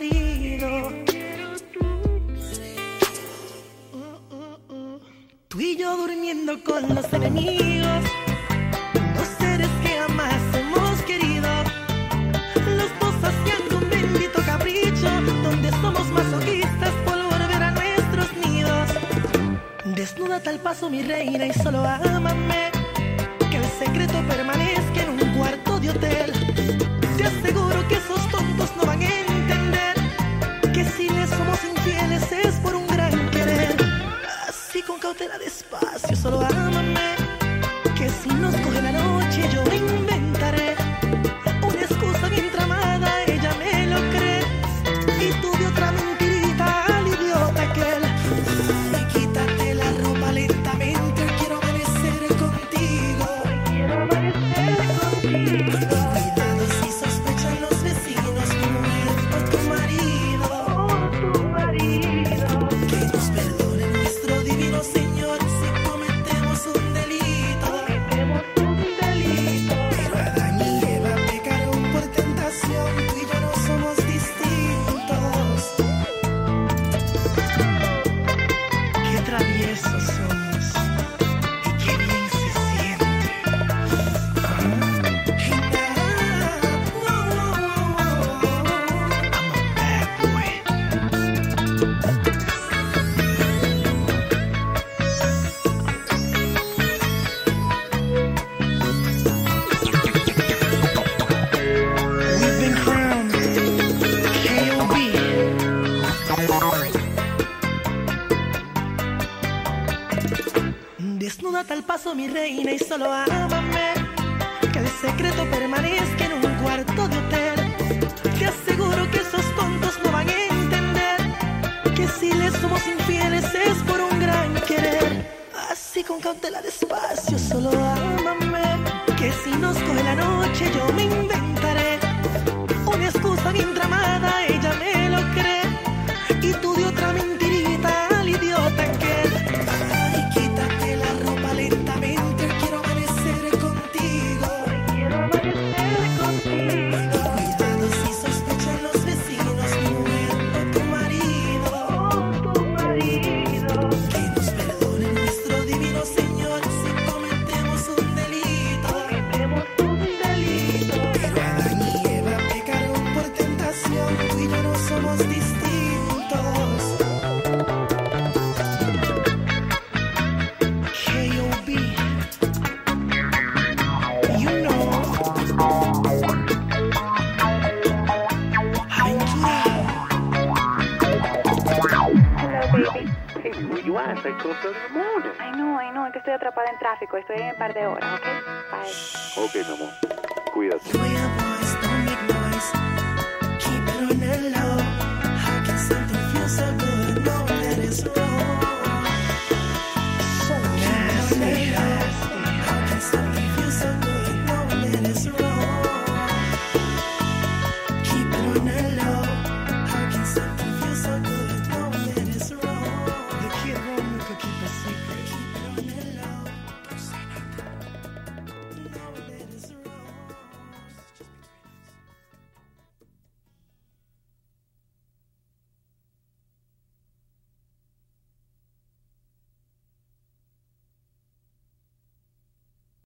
marido. Tú y yo durmiendo con los enemigos, dos seres que jamás hemos querido, los dos haciendo un bendito capricho, donde somos masoquistas por volver a nuestros nidos. Desnúdate al paso, mi reina, y solo ámame, que el secreto permanezca en un cuarto de hotel. Te aseguro que esos tontos no van a entender que si les somos infieles es por un gran querer. Así con cautela, despacio, solo ámame, que si nos coge la noche yo inventaré una excusa bien tramada, ella me lo cree, y tú de otra mentirita al idiota aquel. Ay, quítate la ropa lentamente, quiero amanecer contigo. Quiero amanecer contigo. Cuidado si sospechan los vecinos, mi mujer o tu marido. Que nos perdone nuestro divino Señor si cometemos un delito. Pero Adán y Eva pecaron por tentación, tú y yo no somos distintos. Qué traviesos somos y qué bien se siente. I'm a bad boy. We've been crowned KOB. Desnúdate al paso, mi reina, y solo ámame, que el secreto permanezca en un cuarto de hotel. Te aseguro que esos tontos no van a entender que si les somos infieles es por un gran querer. Así con cautela, despacio, solo ámame, que si nos coge la noche yo me inventaré una excusa bien tramada, ella me lo cree, y tú de otra mentirita al idiota aquel. Ay, quítate la ropa lentamente, quiero amanecer contigo. Cuidado si sospechan los vecinos, mi mujer o tu marido. Que nos perdone nuestro divino Señor si cometemos un delito. Pero Adán y Eva pecaron por tentación, tú y yo no somos distintos. KOB, you know. Aventura. Hey, where you at? It's like 12:30 in the morning. Ay, no, es que estoy atrapada en tráfico. Estoy en un par de horas, ¿ok? Bye. Ok, mi amor. Cuídate. Your voice, don't make noise. Keep it on the low.